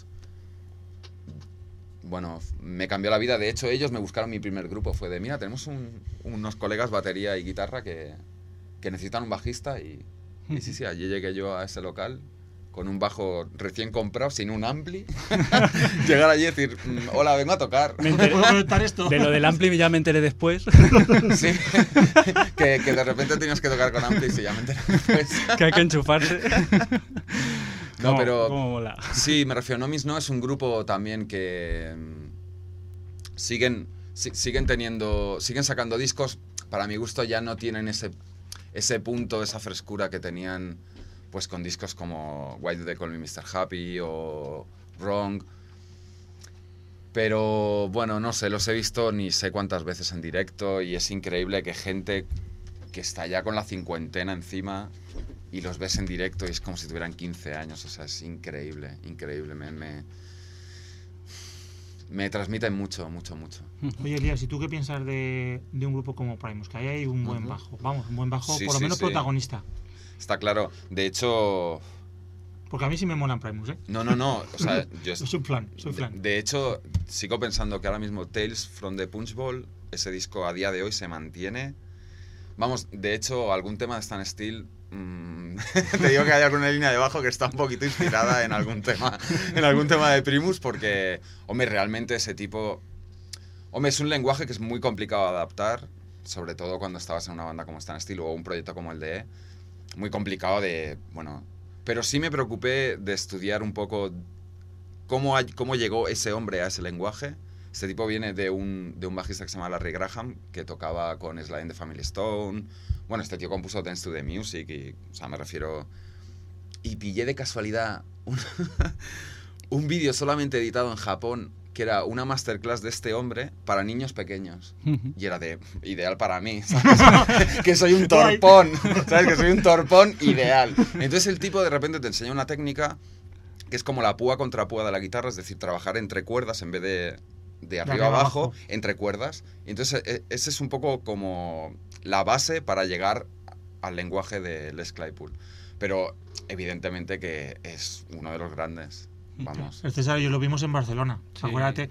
C: bueno, me cambió la vida. De hecho, ellos me buscaron mi primer grupo. Fue de, mira, tenemos un, unos colegas batería y guitarra que, que necesitan un bajista. Y, y sí, sí, allí llegué yo a ese local con un bajo recién comprado, sin un ampli. Llegar allí y decir, hola, vengo a tocar.
B: Me enteré, ¿puedo conectar esto? De lo del ampli ya me enteré después.
C: Sí, que, que de repente tenías que tocar con ampli y ya me enteré después.
B: Que hay que enchufarse.
C: No,
B: ¿Cómo,
C: pero
B: cómo mola?
C: Sí, me refiero. No Means No es un grupo también que siguen, si, siguen teniendo, siguen sacando discos. Para mi gusto ya no tienen ese, ese punto, esa frescura que tenían pues con discos como Why Do They Call Me mister Happy o Wrong. Pero bueno, no sé, los he visto ni sé cuántas veces en directo y es increíble que gente que está ya con la cincuentena encima y los ves en directo y es como si tuvieran quince años. O sea, es increíble, increíble. Me, me, me transmiten mucho, mucho, mucho.
A: Oye, Elías, ¿y tú qué piensas de, de un grupo como Primus? Que ahí hay un buen bajo, vamos, un buen bajo, sí, por lo sí, menos sí. protagonista.
C: Está claro. De hecho...
A: Porque a mí sí me molan Primus, ¿eh?
C: No, no, no. O sea, yo...
A: soy plan, soy plan.
C: De, de hecho, sigo pensando que ahora mismo Tales from the Punch Bowl, ese disco a día de hoy se mantiene Vamos, de hecho, algún tema de Stan Steel, mmm, te digo que hay alguna línea de bajo que está un poquito inspirada en algún tema, en algún tema de Primus, porque, hombre, realmente ese tipo... Hombre, es un lenguaje que es muy complicado de adaptar, sobre todo cuando estabas en una banda como Stan Steel o un proyecto como el de E. Muy complicado de... Bueno, pero sí me preocupé de estudiar un poco cómo, hay, cómo llegó ese hombre a ese lenguaje. Este tipo viene de un, de un bajista que se llama Larry Graham, que tocaba con Sly and the Family Stone. Bueno, este tío compuso Dance to the Music, y, o sea, me refiero... Y pillé de casualidad un, un vídeo solamente editado en Japón, que era una masterclass de este hombre para niños pequeños. Uh-huh. Y era de ideal para mí, ¿sabes? Que soy un torpón, ¿sabes? Que soy un torpón ideal. Entonces el tipo de repente te enseña una técnica que es como la púa contra púa de la guitarra, es decir, trabajar entre cuerdas en vez de... de arriba a abajo, abajo, entre cuerdas. Entonces, ese es un poco como la base para llegar al lenguaje de Les Claypool. Pero, evidentemente, que es uno de los grandes. Vamos.
A: El César y yo lo vimos en Barcelona. Sí. Acuérdate.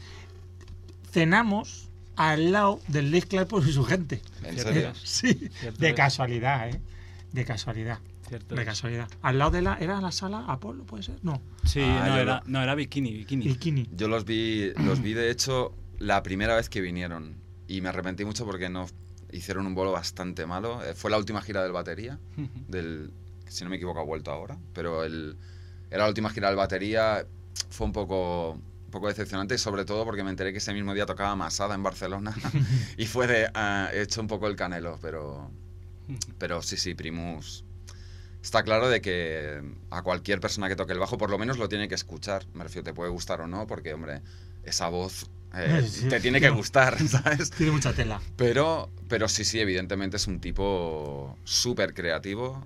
A: Cenamos al lado del Les Claypool y su gente.
C: ¿En serio?
A: Sí. De casualidad, ¿eh? De casualidad.
B: Cierto
A: de
B: es.
A: casualidad. Al lado de la... ¿Era la sala Apolo, puede ser? No.
B: Sí,
C: ah,
B: no, era,
C: lo...
B: no, era Bikini, Bikini.
A: Bikini.
C: Yo los vi, los vi, de hecho, la primera vez que vinieron. Y me arrepentí mucho porque no hicieron un bolo bastante malo. Eh, fue la última gira del batería. del Si no me equivoco, ha vuelto ahora. Pero el, era la última gira del batería. Fue un poco... un poco decepcionante, sobre todo porque me enteré que ese mismo día tocaba Masada en Barcelona. Y fue de... Uh, he hecho un poco el canelo, pero... Pero sí, sí, Primus... Está claro de que a cualquier persona que toque el bajo por lo menos lo tiene que escuchar. Me refiero, te puede gustar o no, porque, hombre, esa voz eh, sí, te tiene que gustar, ¿sabes?
A: Tiene mucha tela.
C: Pero, pero sí, sí, evidentemente es un tipo súper creativo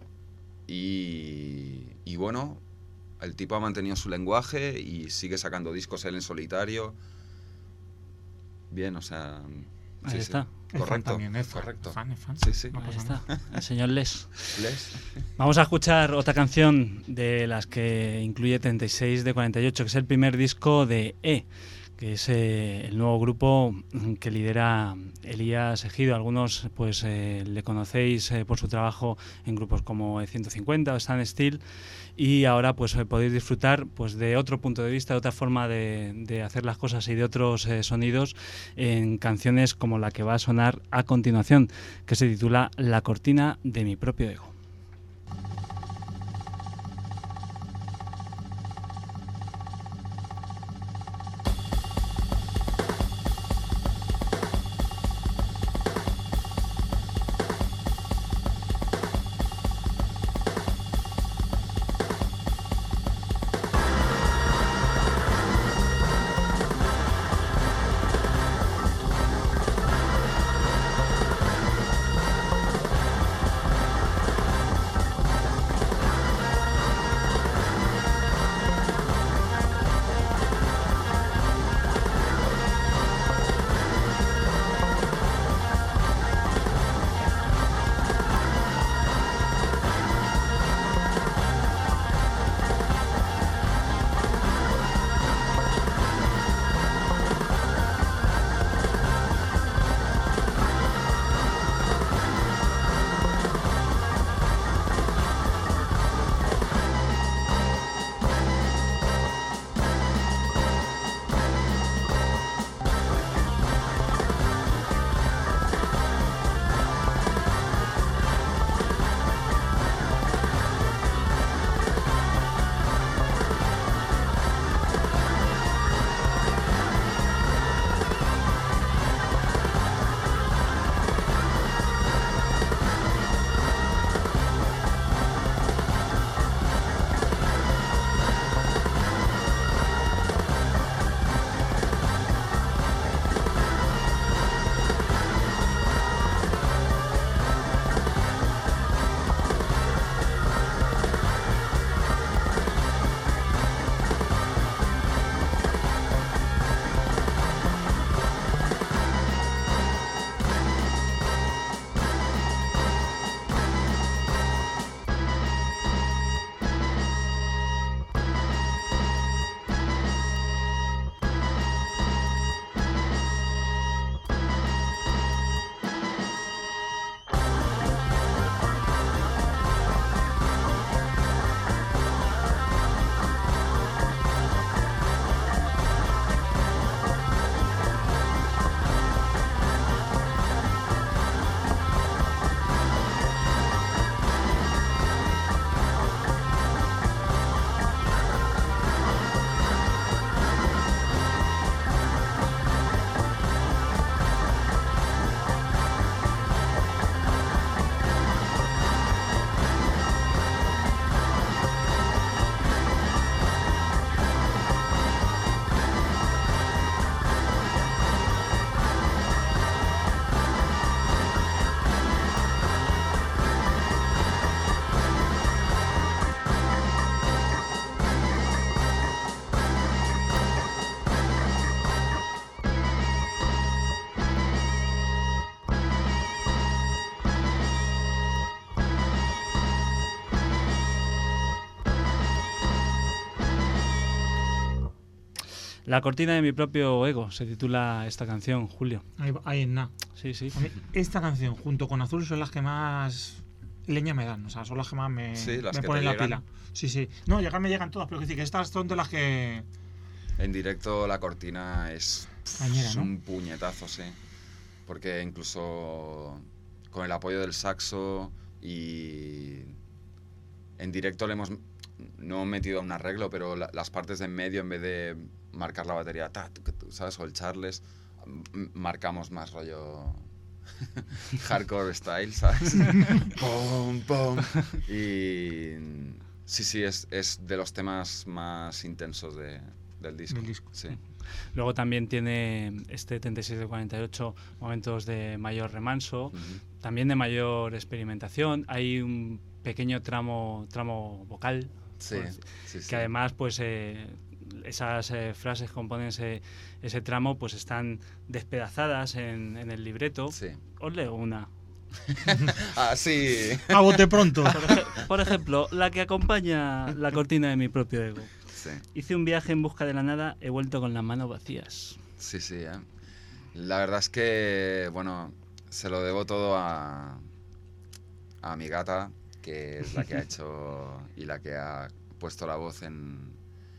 C: y, y, bueno, el tipo ha mantenido su lenguaje y sigue sacando discos él en solitario. Bien, o sea...
B: Ahí
C: sí,
B: está.
C: Sí. Correcto,
A: también, es
C: correcto.
A: Fan, es fan.
C: Sí, sí.
B: No, ahí está, el señor Les.
C: Les.
B: Vamos a escuchar otra canción de las que incluye treinta y seis de cuarenta y ocho, que es el primer disco de E, que es eh, el nuevo grupo que lidera Elías Ejido. Algunos pues eh, le conocéis eh, por su trabajo en grupos como E ciento cincuenta o Stan Steel, y ahora pues eh, podéis disfrutar pues de otro punto de vista, de otra forma de, de hacer las cosas y de otros eh, sonidos en canciones como la que va a sonar a continuación, que se titula La cortina de mi propio ego. La cortina de mi propio ego, se titula esta canción, Julio.
A: Ahí, ahí en nada.
B: Sí, sí.
A: A mí, esta canción, junto con Azul, son las que más leña me dan. O sea, son las que más me,
C: Sí, las
A: me
C: que
A: ponen
C: te
A: la
C: llegan.
A: pila. Sí, sí. No, llegar me llegan todas, pero que decir que estas son de las que...
C: En directo la cortina es,
A: Cañera,
C: es
A: ¿no?
C: un puñetazo, sí. Porque incluso con el apoyo del saxo y en directo le hemos no metido un arreglo, pero la, las partes de en medio, en vez de marcar la batería, ta, tu, tu, ¿sabes? O el charles, marcamos más rollo hardcore style, ¿sabes? Pum, pum. Y sí, sí, es, es de los temas más intensos de, del disco.
A: Del disco.
C: Sí.
B: Luego también tiene este treinta y seis de cuarenta y ocho momentos de mayor remanso,
C: Uh-huh.
B: también de mayor experimentación. Hay un pequeño tramo, tramo vocal,
C: Sí,
B: pues,
C: sí,
B: que
C: sí.
B: además pues eh, esas eh, frases que componen ese, ese tramo pues están despedazadas en, en el libreto.
C: Sí.
B: Os leo una.
C: Ah, sí.
A: A bote pronto.
B: Por, ej- por ejemplo, la que acompaña la cortina de mi propio ego.
C: Sí,
B: Hice un viaje en busca de la nada, he vuelto con las manos vacías.
C: sí, sí. ¿eh? La verdad es que, bueno, se lo debo todo a, a mi gata, que es la que ha hecho y la que ha puesto la voz en,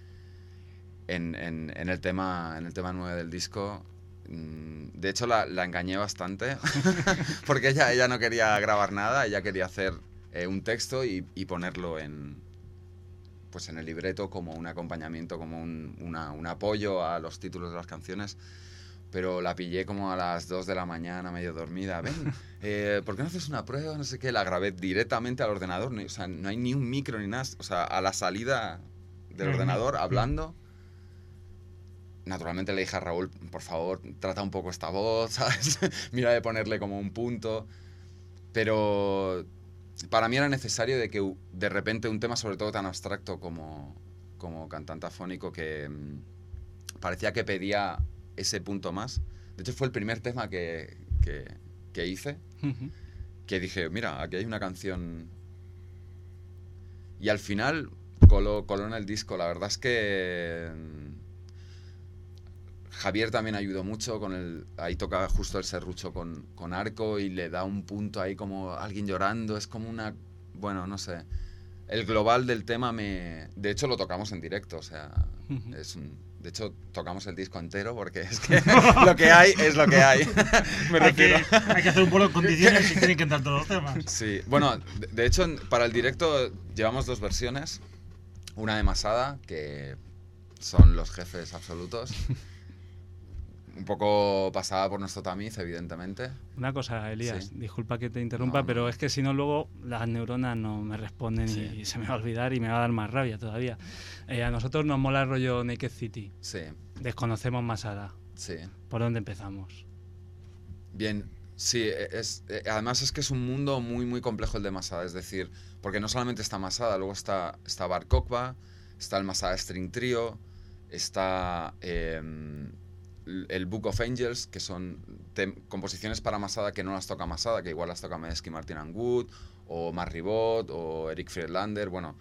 C: en, en, en el tema en el tema nueve del disco. Mm, De hecho, la, la engañé bastante, porque ella, ella no quería grabar nada, ella quería hacer eh, un texto y, y ponerlo en, pues en el libreto como un acompañamiento, como un, una, un apoyo a los títulos de las canciones. Pero la pillé como a las dos de la mañana, medio dormida. Ven, eh, ¿por qué no haces una prueba? No sé qué. La grabé directamente al ordenador. No, o sea, no hay ni un micro ni nada. O sea, a la salida del
A: Mm.
C: ordenador, hablando. Naturalmente le dije a Raúl, por favor, trata un poco esta voz, ¿sabes? Mira de ponerle como un punto. Pero para mí era necesario de que de repente un tema, sobre todo tan abstracto como, como cantante afónico, que mm, parecía que pedía ese punto más. De hecho, fue el primer tema que, que, que hice, que dije, mira, aquí hay una canción. Y al final coló, coló en el disco. La verdad es que Javier también ayudó mucho con el, ahí toca justo el serrucho con, con arco y le da un punto ahí como alguien llorando, es como una, bueno, no sé, el global del tema me, de hecho lo tocamos en directo, o sea,
B: Uh-huh.
C: es un, de hecho tocamos el disco entero porque es que lo que hay es lo que hay, me
A: Hay que,
C: refiero.
A: hay que hacer un bolo en condiciones y tienen que entrar todos los temas.
C: Sí, bueno, de, de hecho para el directo llevamos dos versiones, una de Masada, que son los jefes absolutos, un poco pasada por nuestro tamiz, evidentemente.
B: Una cosa, Elías,
C: Sí.
B: disculpa que te interrumpa,
C: No, no,
B: pero
C: no.
B: es que si no luego las neuronas no me responden
C: Sí.
B: y se me va a olvidar y me va a dar más rabia todavía. Eh, a nosotros nos mola el rollo Naked City,
C: Sí,
B: desconocemos Masada.
C: sí.
B: ¿Por dónde empezamos?
C: Bien, sí, es, eh, además es que es un mundo muy, muy complejo el de Masada, es decir, porque no solamente está Masada, luego está, está Bar Kokba, está el Masada String Trio, está eh, el Book of Angels, que son composiciones para Masada que no las toca Masada, que igual las toca Medeski Martin and Wood, o Mark Ribot, o Eric Friedlander, bueno.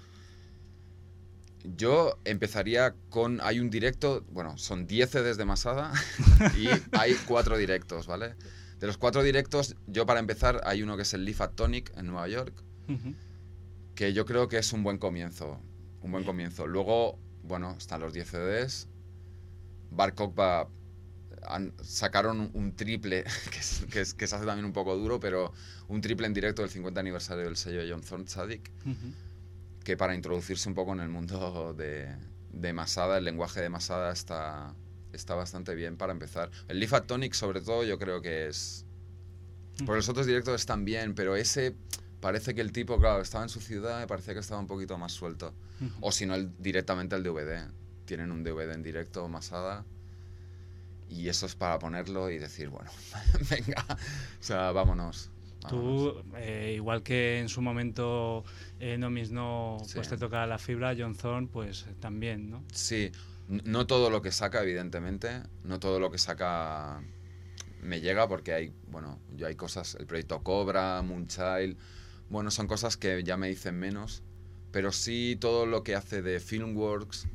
C: Yo empezaría con, hay un directo, bueno, son diez C Ds de Masada y hay cuatro directos, ¿vale? De los cuatro directos, yo para empezar, hay uno que es el Live at Tonic en Nueva York,
B: Uh-huh.
C: que yo creo que es un buen comienzo, un buen comienzo. Luego, bueno, están los diez C Ds, Bar Kokba han- sacaron un, un triple, que, es, que, es, que se hace también un poco duro, pero un triple en directo del cincuenta aniversario del sello de John Thorne Tzadik,
B: Uh-huh.
C: que para introducirse un poco en el mundo de, de Masada, el lenguaje de Masada está, está bastante bien para empezar. El Live at Tonic, sobre todo, yo creo que es... Porque los otros directos están bien, pero ese parece que el tipo, claro, estaba en su ciudad y parecía que estaba un poquito más suelto.
B: Uh-huh.
C: O si no, el, directamente el D V D. Tienen un D V D en directo, Masada, y eso es para ponerlo y decir, bueno, venga, o sea, vámonos. vámonos.
B: Tú, eh, igual que en su momento eh, No Means No,
C: Sí.
B: pues te toca la fibra, John Thorne, pues también, ¿no?
C: Sí, n- no todo lo que saca, evidentemente, no todo lo que saca me llega porque hay, bueno, yo hay cosas, el proyecto Cobra, Moonchild, bueno, son cosas que ya me dicen menos, pero sí todo lo que hace de Filmworks,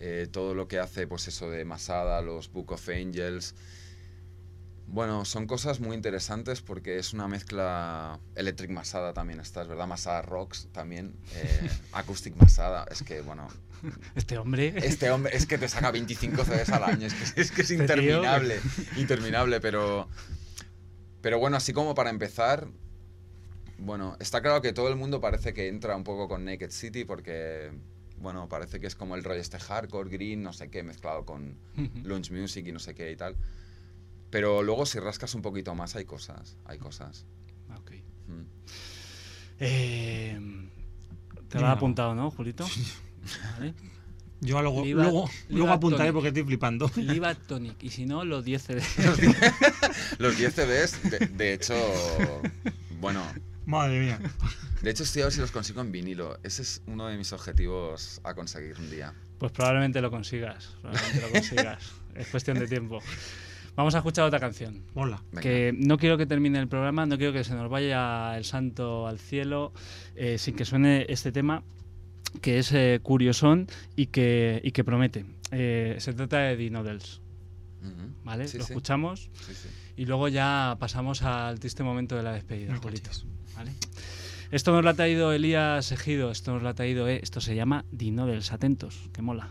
C: eh, todo lo que hace, pues eso de Masada, los Book of Angels. Bueno, son cosas muy interesantes porque es una mezcla. Electric Masada también está, es verdad, Masada Rocks también, eh, Acoustic Masada, es que bueno.
B: Este hombre.
C: Este hombre es que te saca veinticinco C Ds al año, es que es, que es interminable, interminable, pero. Pero bueno, así como para empezar. Bueno, está claro que todo el mundo parece que entra un poco con Naked City porque, bueno, parece que es como el rollo este hardcore, green, no sé qué, mezclado con lounge music y no sé qué y tal. Pero luego si rascas un poquito más hay cosas, hay cosas.
B: Ok.
C: Mm.
B: Eh, te lo has apuntado, ¿no, Julito? Vale.
A: Yo luego,
B: Liva,
A: luego,
B: Liva
A: luego apuntaré
B: Tonic.
A: porque estoy flipando.
B: Liva Tonic, y si no, los diez C Ds.
C: Los diez C Ds, de, de hecho, bueno,
A: Madre mía.
C: de hecho estoy a ver si los consigo en vinilo. Ese es uno de mis objetivos a conseguir un día.
B: Pues probablemente lo consigas, probablemente lo consigas. Es cuestión de tiempo. Vamos a escuchar otra canción.
A: Hola.
C: Venga.
B: Que no quiero que termine el programa, no quiero que se nos vaya el santo al cielo eh, sin que suene este tema, que es eh, curiosón y que, y que promete. Eh, se trata de The Noodles,
C: Uh-huh.
B: ¿vale?
C: Sí,
B: Lo
C: sí.
B: escuchamos
C: Sí, sí.
B: y luego ya pasamos al triste momento de la despedida,
A: No
B: Julito,
A: coches.
B: ¿vale? Esto nos lo ha traído Elías Ejido, esto nos lo ha traído, eh, esto se llama The Noodles, atentos, que mola.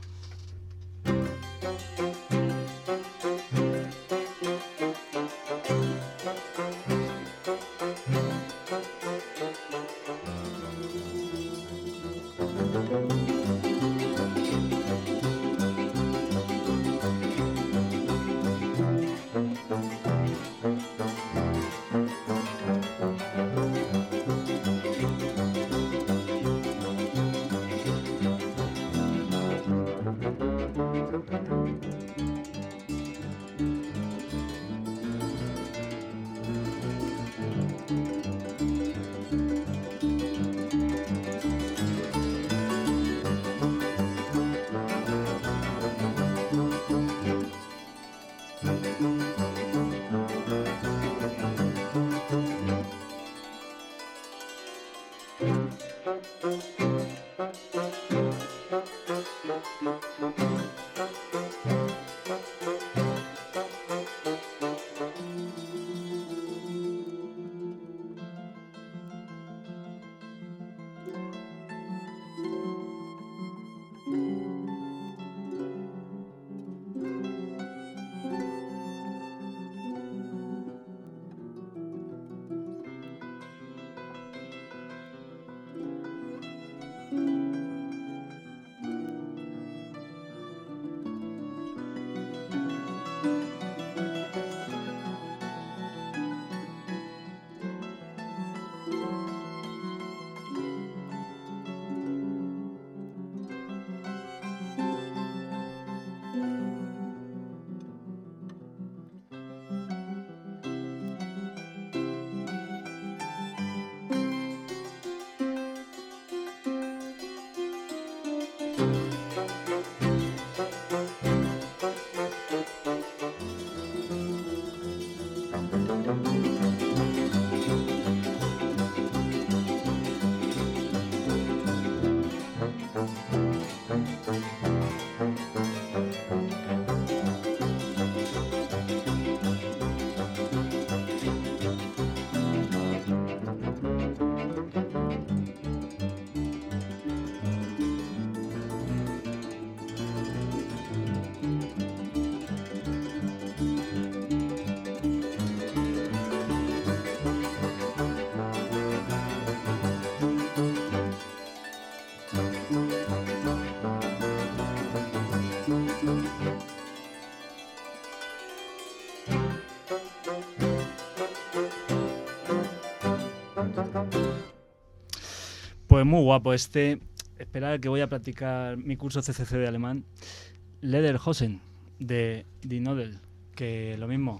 B: Pues muy guapo este. Esperad que voy a practicar mi curso C C C de alemán. Lederhosen de Die Nodel, que lo mismo.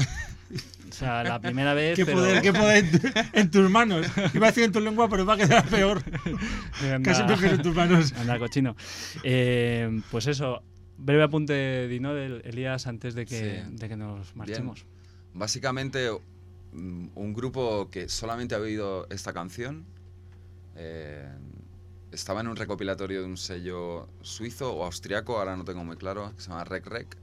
B: O sea, la primera vez.
A: ¿Qué
B: pero...
A: poder, qué poder en, en tus manos? Iba a decir en tu lengua, pero va a quedar peor.
B: Anda,
A: Casi prefiero en tus manos.
B: Anda, cochino. Eh, pues eso, breve apunte de Die Nodel, Elías, antes de que,
C: Sí.
B: de que nos marchemos.
C: Bien. Básicamente, mm, un grupo que solamente ha oído esta canción, eh, estaba en un recopilatorio de un sello suizo o austriaco, ahora no tengo muy claro, que se llama Rec Rec.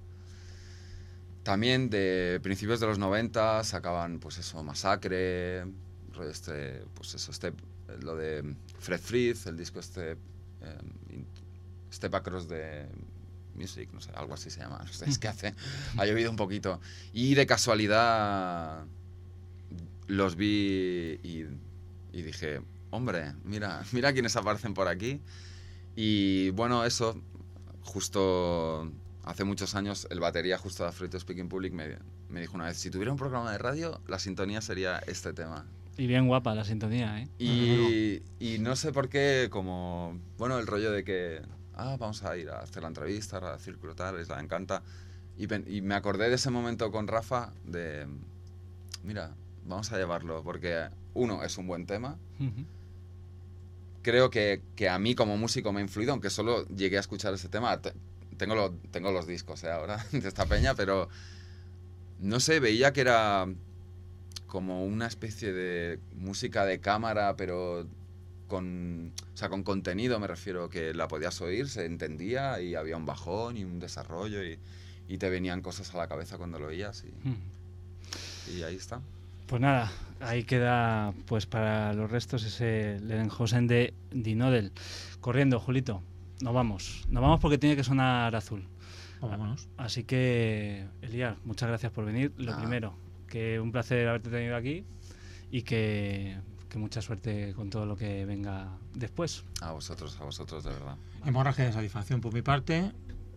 C: También de principios de los noventa sacaban, pues eso, Masacre, este, pues eso, este, lo de Fred Frith, el disco este, eh, Step Across the Music, no sé, algo así se llama, no sé, es que hace, ha llovido un poquito. Y de casualidad los vi y, y dije, hombre, mira, mira quiénes aparecen por aquí. Y bueno, eso, justo hace muchos años, el batería justo de Afraid to Speak in Public me, me dijo una vez, si tuviera un programa de radio, la sintonía sería este tema.
B: Y bien guapa la sintonía, ¿eh?
C: Y, y no sé por qué, como, bueno, el rollo de que, ah, vamos a ir a hacer la entrevista, a Círculo tal, les la encanta. Y, y me acordé de ese momento con Rafa de, mira, vamos a llevarlo, porque uno, es un buen tema.
B: Uh-huh.
C: Creo que, que a mí como músico me ha influido, aunque solo llegué a escuchar ese tema. Tengo, lo, tengo los discos, ¿eh? Ahora, de esta peña, pero no sé, veía que era como una especie de música de cámara, pero con, o sea, con contenido, me refiero, que la podías oír, se entendía y había un bajón y un desarrollo y, y te venían cosas a la cabeza cuando lo oías y, uh-huh. y ahí está.
B: Pues nada, ahí queda pues para los restos ese Lederhosen de Die Nodel. Corriendo, Julito, nos vamos. Nos vamos porque tiene que sonar Azul.
A: Vámonos.
B: Así que, Elías, muchas gracias por venir. Lo ah. primero, que un placer haberte tenido aquí y que, que mucha suerte con todo lo que venga después.
C: A vosotros, a vosotros, de verdad.
A: Hemorragia de satisfacción por mi parte.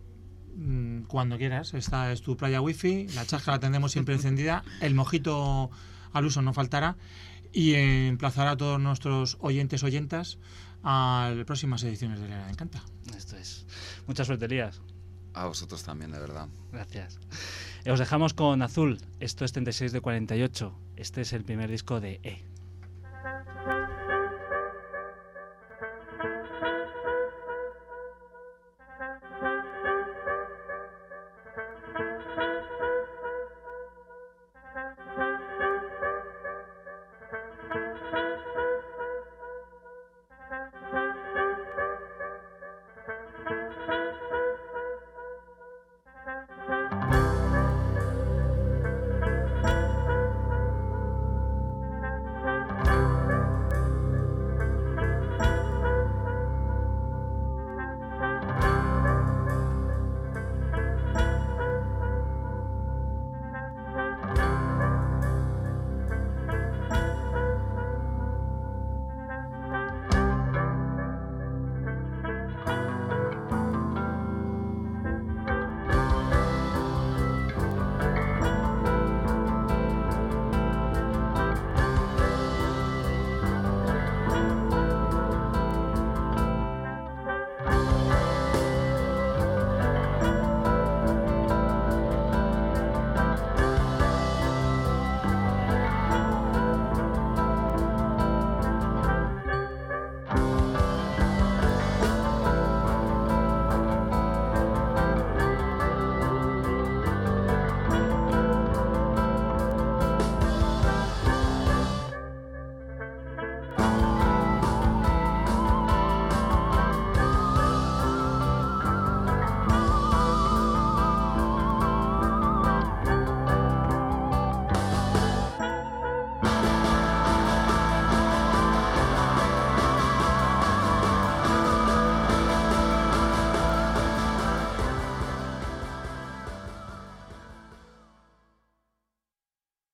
A: Cuando quieras, esta es tu playa wifi, la chasca la tendremos siempre encendida, el mojito al uso no faltará y emplazará a todos nuestros oyentes oyentas a las próximas ediciones de La Isla de Encanta.
B: Esto es. Mucha suerte, Elías.
C: A vosotros también, de verdad.
B: Gracias. Os dejamos con Azul. Esto es treinta y seis de cuarenta y ocho. Este es el primer disco de E.